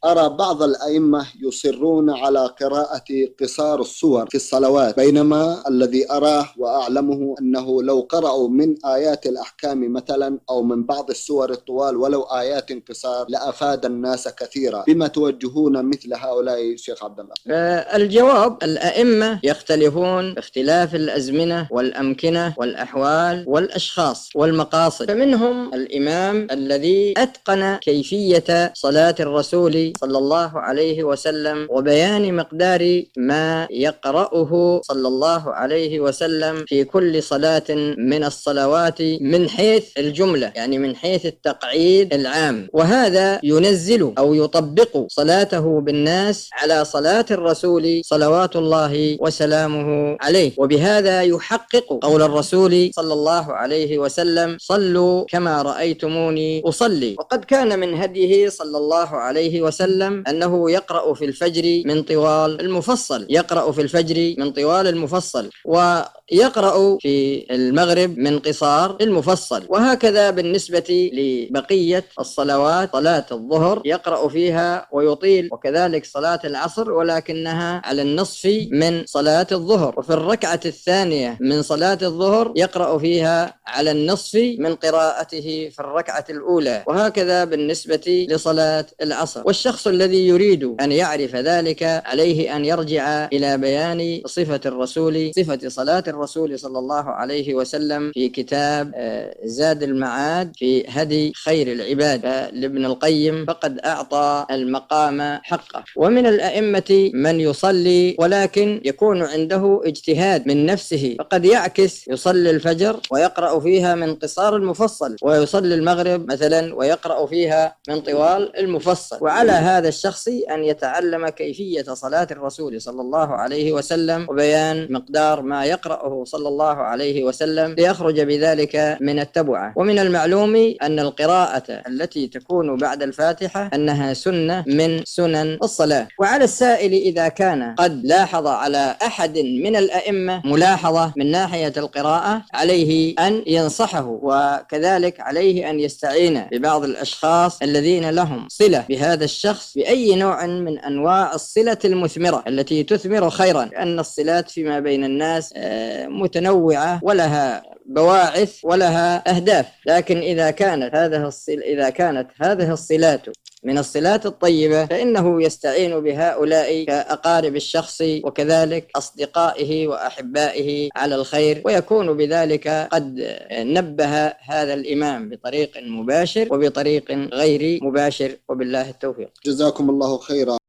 أرى بعض الأئمة يصرون على قراءة قصار السور في الصلوات، بينما الذي أراه وأعلمه أنه لو قرأوا من آيات الأحكام مثلا أو من بعض السور الطوال ولو آيات قصار لأفاد الناس كثيرا. بما توجهون مثل هؤلاء شيخ عبد الله؟ الجواب: الأئمة يختلفون باختلاف الأزمنة والأمكنة والأحوال والأشخاص والمقاصد، فمنهم الإمام الذي أتقن كيفية صلاة الرسول صلى الله عليه وسلم وبيان مقدار ما يقرأه صلى الله عليه وسلم في كل صلاة من الصلوات من حيث الجملة، يعني من حيث التقعيد العام، وهذا ينزل أو يطبق صلاته بالناس على صلاة الرسول صلوات الله وسلامه عليه، وبهذا يحقق قول الرسول صلى الله عليه وسلم: صلوا كما رأيتموني أصلي. وقد كان من هديه صلى الله عليه وسلم أنه يقرأ في الفجر من طوال المفصل، يقرأ في الفجر من طوال المفصل، ويقرأ في المغرب من قصار المفصل، وهكذا بالنسبة لبقية الصلوات. صلاة الظهر يقرأ فيها ويطيل، وكذلك صلاة العصر ولكنها على النصف من صلاة الظهر، وفي الركعة الثانية من صلاة الظهر يقرأ فيها على النصف من قراءته في الركعة الأولى، وهكذا بالنسبة لصلاة العصر. والشخص الذي يريد أن يعرف ذلك عليه أن يرجع إلى بيان صفة الرسول، صفة صلاة الرسول صلى الله عليه وسلم في كتاب زاد المعاد في هدي خير العباد لابن القيم، فقد أعطى المقام حقه. ومن الأئمة من يصلي ولكن يكون عنده اجتهاد من نفسه، فقد يعكس، يصلي الفجر ويقرأ فيها من قصار المفصل، ويصلي المغرب مثلا ويقرأ فيها من طوال المفصل. وعلى هذا الشخص أن يتعلم كيفية صلاة الرسول صلى الله عليه وسلم وبيان مقدار ما يقرأه صلى الله عليه وسلم ليخرج بذلك من التبعة. ومن المعلوم أن القراءة التي تكون بعد الفاتحة أنها سنة من سنن الصلاة. وعلى السائل إذا كان قد لاحظ على أحد من الأئمة ملاحظة من ناحية القراءة عليه أن ينصحه، وكذلك عليه أن يستعين ببعض الأشخاص الذين لهم صلة بهذا الشخص بأي نوع من أنواع الصلة المثمرة التي تثمر خيرا، لأن الصلات فيما بين الناس متنوعة ولها بواعث ولها أهداف، لكن إذا كانت هذه الصلات من الصلات الطيبة فإنه يستعين بهؤلاء كأقارب الشخص وكذلك أصدقائه وأحبائه على الخير، ويكون بذلك قد نبه هذا الإمام بطريق مباشر وبطريق غير مباشر، وبالله التوفيق. جزاكم الله خيرا.